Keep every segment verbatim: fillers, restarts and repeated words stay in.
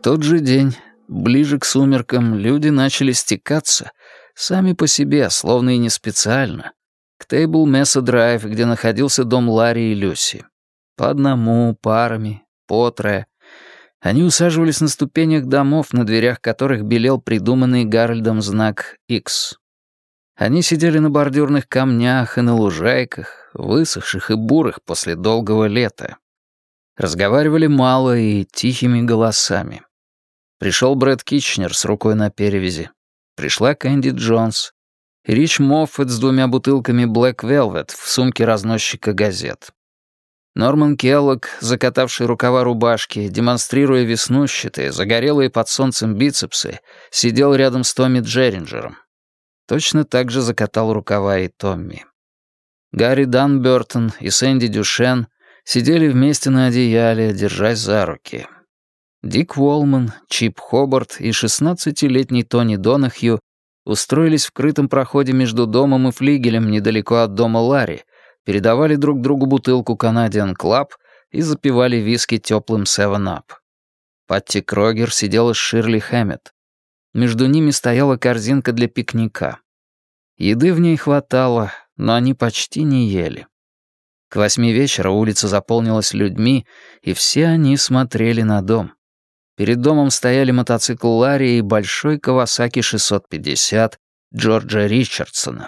тот же день, ближе к сумеркам, люди начали стекаться, сами по себе, словно и не специально, к Тейбл-Месса-Драйв, где находился дом Ларри и Люси. По одному, парами, по трое. Они усаживались на ступенях домов, на дверях которых белел придуманный Гарольдом знак X. Они сидели на бордюрных камнях и на лужайках, высохших и бурых после долгого лета. Разговаривали мало и тихими голосами. Пришел Брэд Китченер с рукой на перевязи. Пришла Кэнди Джонс. И Рич Моффетт с двумя бутылками Black Velvet в сумке разносчика газет. Норман Келлог, закатавший рукава рубашки, демонстрируя веснущатые, загорелые под солнцем бицепсы, сидел рядом с Томми Джерринджером. Точно так же закатал рукава и Томми. Гарри Данбертон и Сэнди Дюшен сидели вместе на одеяле, держась за руки. Дик Уолман, Чип Хобарт и шестнадцатилетний Тони Донахью устроились в крытом проходе между домом и флигелем недалеко от дома Ларри, передавали друг другу бутылку Canadian Club и запивали виски теплым севен-ап. Патти Крогер сидела с Ширли Хэммет. Между ними стояла корзинка для пикника. Еды в ней хватало, но они почти не ели. К восьми вечера улица заполнилась людьми, и все они смотрели на дом. Перед домом стояли мотоцикл Ларри и большой Кавасаки шестьсот пятьдесят Джорджа Ричардсона.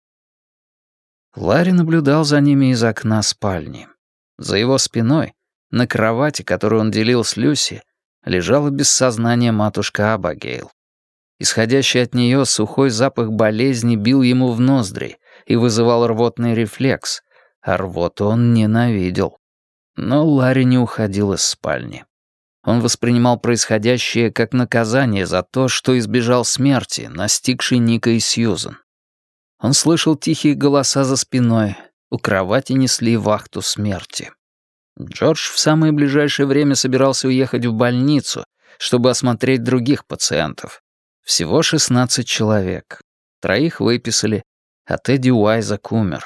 Ларри наблюдал за ними из окна спальни. За его спиной, на кровати, которую он делил с Люси, лежала без сознания матушка Абагейл. Исходящий от нее сухой запах болезни бил ему в ноздри и вызывал рвотный рефлекс, а рвоту он ненавидел. Но Ларри не уходил из спальни. Он воспринимал происходящее как наказание за то, что избежал смерти, настигшей Ника и Сьюзен. Он слышал тихие голоса за спиной, у кровати несли вахту смерти. Джордж в самое ближайшее время собирался уехать в больницу, чтобы осмотреть других пациентов. Всего шестнадцать человек. Троих выписали, а Тедди Уайзак умер.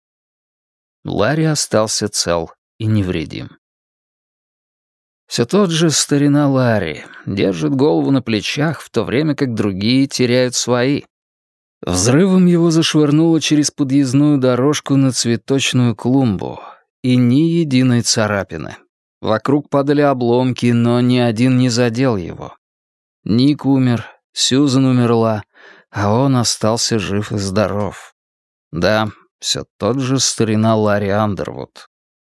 Ларри остался цел и невредим. Все тот же старина Ларри держит голову на плечах, в то время как другие теряют свои. Взрывом его зашвырнуло через подъездную дорожку на цветочную клумбу, и ни единой царапины. Вокруг падали обломки, но ни один не задел его. Ник умер, Сьюзен умерла, а он остался жив и здоров. Да, все тот же старина Ларри Андервуд.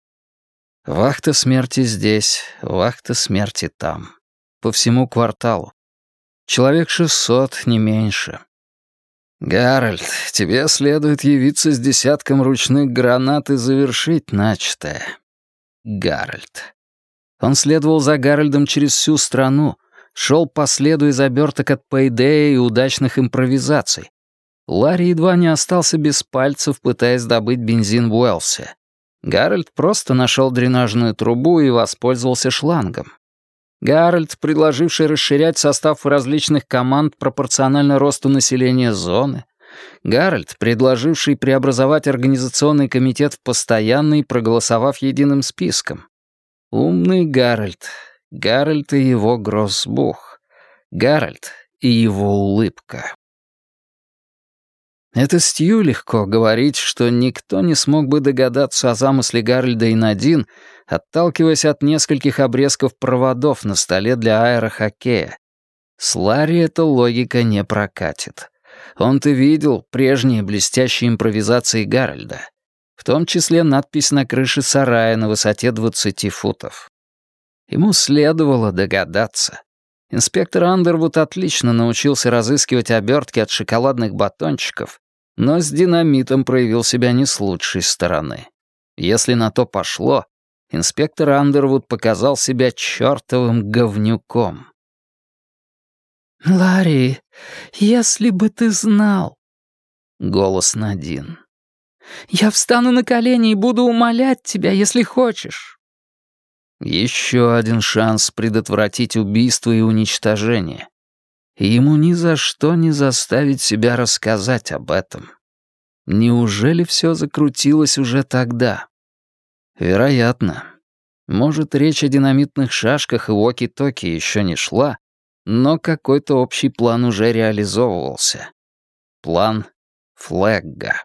Вахта смерти здесь, вахта смерти там. По всему кварталу. Человек шестьсот, не меньше. «Гарольд, тебе следует явиться с десятком ручных гранат и завершить начатое». Гарольд. Он следовал за Гарольдом через всю страну, шел по следу из оберток от пейдея и удачных импровизаций. Ларри едва не остался без пальцев, пытаясь добыть бензин в Уэлсе. Гарольд просто нашел дренажную трубу и воспользовался шлангом. Гарольд, предложивший расширять состав различных команд пропорционально росту населения зоны. Гарольд, предложивший преобразовать организационный комитет в постоянный, проголосовав единым списком. Умный Гарольд. Гарольд и его гроссбух. Гарольд и его улыбка. Это Стью легко говорить, что никто не смог бы догадаться о замысле Гарольда и Надин, отталкиваясь от нескольких обрезков проводов на столе для аэрохоккея. С Ларри эта логика не прокатит. Он-то видел прежние блестящие импровизации Гарольда, в том числе надпись на крыше сарая на высоте двадцати футов. Ему следовало догадаться. Инспектор Андервуд отлично научился разыскивать обертки от шоколадных батончиков, но с динамитом проявил себя не с лучшей стороны. Если на то пошло, инспектор Андервуд показал себя чертовым говнюком. «Ларри, если бы ты знал...» Голос Надин. «Я встану на колени и буду умолять тебя, если хочешь». Еще один шанс предотвратить убийство и уничтожение. И ему ни за что не заставить себя рассказать об этом. Неужели все закрутилось уже тогда? Вероятно. Может, речь о динамитных шашках и уоки-токи еще не шла, но какой-то общий план уже реализовывался. План Флегга.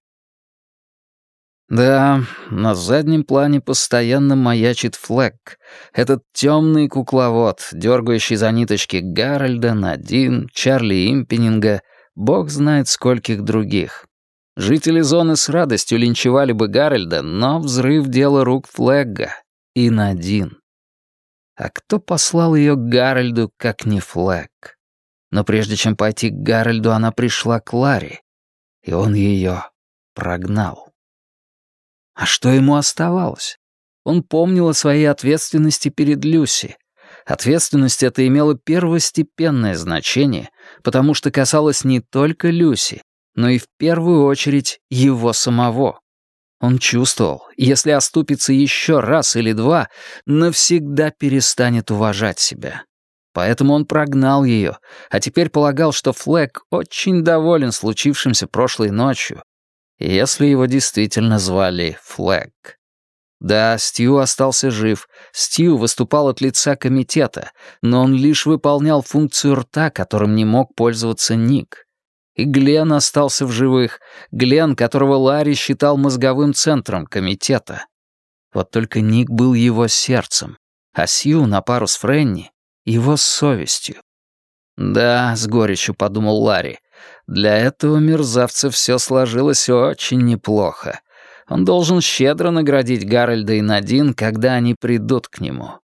Да, на заднем плане постоянно маячит Флегг, этот темный кукловод, дергающий за ниточки Гарольда, Надин, Чарли Импенинга, бог знает скольких других. Жители зоны с радостью линчевали бы Гарольда, но взрыв — дело рук Флегга и Надин. А кто послал ее к Гарольду, как не Флегг? Но прежде чем пойти к Гарольду, она пришла к Ларри, и он ее прогнал. А что ему оставалось? Он помнил о своей ответственности перед Люси. Ответственность эта имела первостепенное значение, потому что касалась не только Люси, но и в первую очередь его самого. Он чувствовал, если оступится еще раз или два, навсегда перестанет уважать себя. Поэтому он прогнал ее, а теперь полагал, что Флегг очень доволен случившимся прошлой ночью, если его действительно звали Флегг. Да, Стью остался жив, Стью выступал от лица комитета, но он лишь выполнял функцию рта, которым не мог пользоваться Ник. И Глен остался в живых, Глен, которого Ларри считал мозговым центром комитета. Вот только Ник был его сердцем, а Сью на пару с Фрэнни — его совестью. Да, с горечью подумал Ларри, для этого мерзавца все сложилось очень неплохо. Он должен щедро наградить Гарольда и Надин, когда они придут к нему.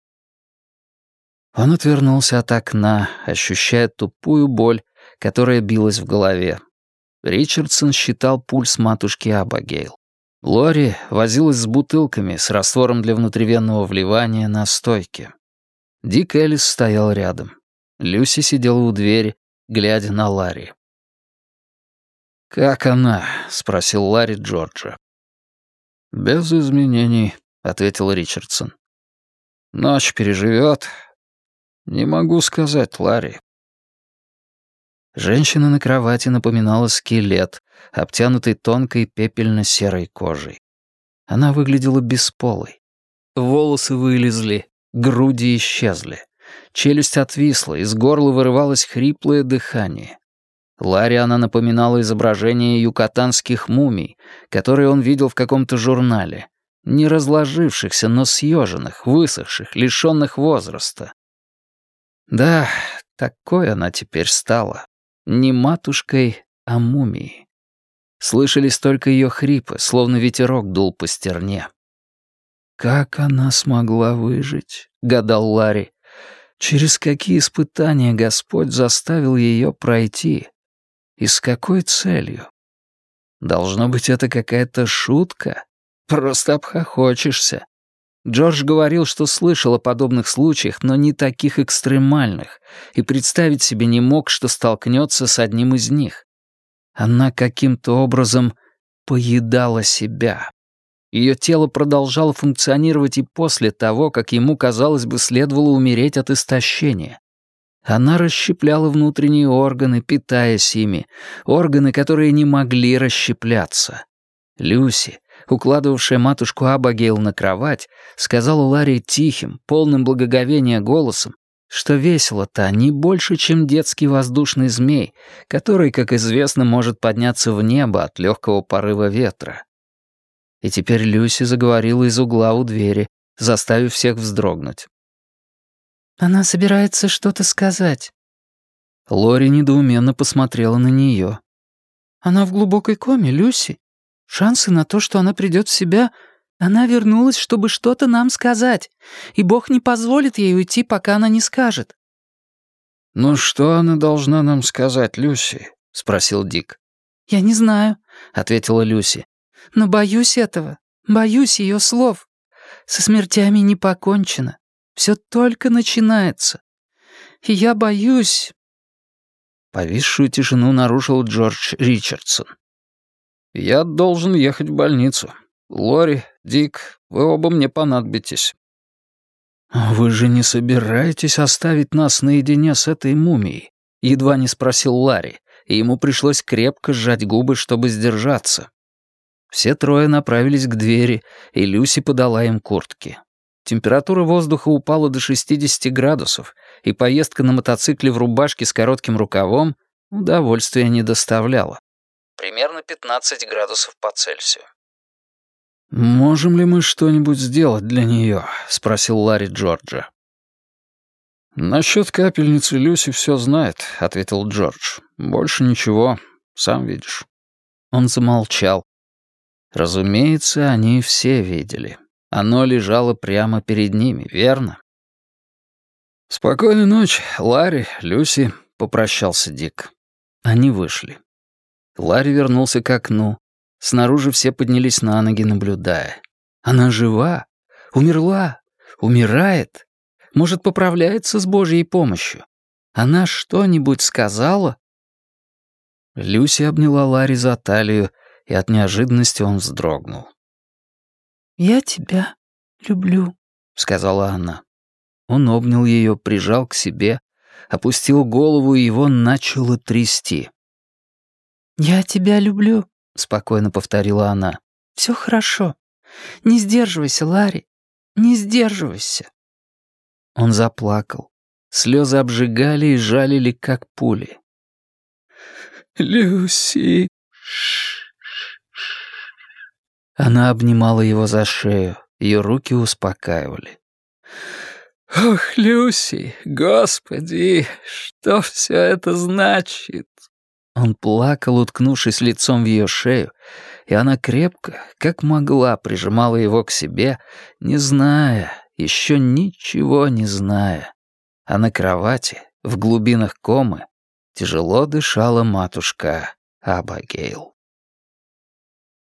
Он отвернулся от окна, ощущая тупую боль, которая билась в голове. Ричардсон считал пульс матушки Абигейл. Лори возилась с бутылками с раствором для внутривенного вливания на стойке. Дик Эллис стоял рядом. Люси сидела у двери, глядя на Ларри. «Как она?» — спросил Ларри Джорджа. «Без изменений», — ответил Ричардсон. «Ночь переживет. Не могу сказать, Ларри». Женщина на кровати напоминала скелет, обтянутый тонкой пепельно-серой кожей. Она выглядела бесполой. Волосы вылезли, груди исчезли. Челюсть отвисла, из горла вырывалось хриплое дыхание. Ларри она напоминала изображение юкатанских мумий, которые он видел в каком-то журнале, не разложившихся, но съеженных, высохших, лишенных возраста. Да, такой она теперь стала. Не матушкой, а мумией. Слышались только ее хрипы, словно ветерок дул по стерне. «Как она смогла выжить?» — гадал Ларри. «Через какие испытания Господь заставил ее пройти? И с какой целью? Должно быть, это какая-то шутка? Просто обхохочешься». Джордж говорил, что слышал о подобных случаях, но не таких экстремальных, и представить себе не мог, что столкнется с одним из них. Она каким-то образом поедала себя. Ее тело продолжало функционировать и после того, как ему, казалось бы, следовало умереть от истощения. Она расщепляла внутренние органы, питаясь ими, органы, которые не могли расщепляться. Люси, укладывавшая матушку Абигейл на кровать, сказала Ларри тихим, полным благоговения голосом, что весело-то не больше, чем детский воздушный змей, который, как известно, может подняться в небо от легкого порыва ветра. И теперь Люси заговорила из угла у двери, заставив всех вздрогнуть. «Она собирается что-то сказать». Лори недоуменно посмотрела на нее. «Она в глубокой коме, Люси. Шансы на то, что она придет в себя... Она вернулась, чтобы что-то нам сказать, и Бог не позволит ей уйти, пока она не скажет». «Ну что она должна нам сказать, Люси?» — спросил Дик. «Я не знаю», — ответила Люси. «Но боюсь этого, боюсь ее слов. Со смертями не покончено, все только начинается. И я боюсь...» Повисшую тишину нарушил Джордж Ричардсон. «Я должен ехать в больницу. Лори, Дик, вы оба мне понадобитесь». «Вы же не собираетесь оставить нас наедине с этой мумией?» — едва не спросил Ларри, и ему пришлось крепко сжать губы, чтобы сдержаться. Все трое направились к двери, и Люси подала им куртки. Температура воздуха упала до шестидесяти градусов, и поездка на мотоцикле в рубашке с коротким рукавом удовольствия не доставляла. Примерно пятнадцать градусов по Цельсию. «Можем ли мы что-нибудь сделать для нее?» — спросил Ларри Джорджа. «Насчет капельницы Люси все знает», — ответил Джордж. «Больше ничего, сам видишь». Он замолчал. Разумеется, они все видели. Оно лежало прямо перед ними, верно? «Спокойной ночи, Ларри, Люси», — попрощался Дик. Они вышли. Ларри вернулся к окну. Снаружи все поднялись на ноги, наблюдая. Она жива? Умерла? Умирает? Может, поправляется с Божьей помощью? Она что-нибудь сказала? Люси обняла Ларри за талию, и от неожиданности он вздрогнул. «Я тебя люблю», — сказала она. Он обнял ее, прижал к себе, опустил голову, и его начало трясти. «Я тебя люблю», — спокойно повторила она. «Все хорошо. Не сдерживайся, Ларри. Не сдерживайся». Он заплакал. Слезы обжигали и жалили, как пули. «Люси!» Она обнимала его за шею, ее руки успокаивали. «Ох, Люси, господи, что все это значит?» Он плакал, уткнувшись лицом в ее шею, и она крепко, как могла, прижимала его к себе, не зная, еще ничего не зная. А на кровати, в глубинах комы, тяжело дышала матушка Абагейл.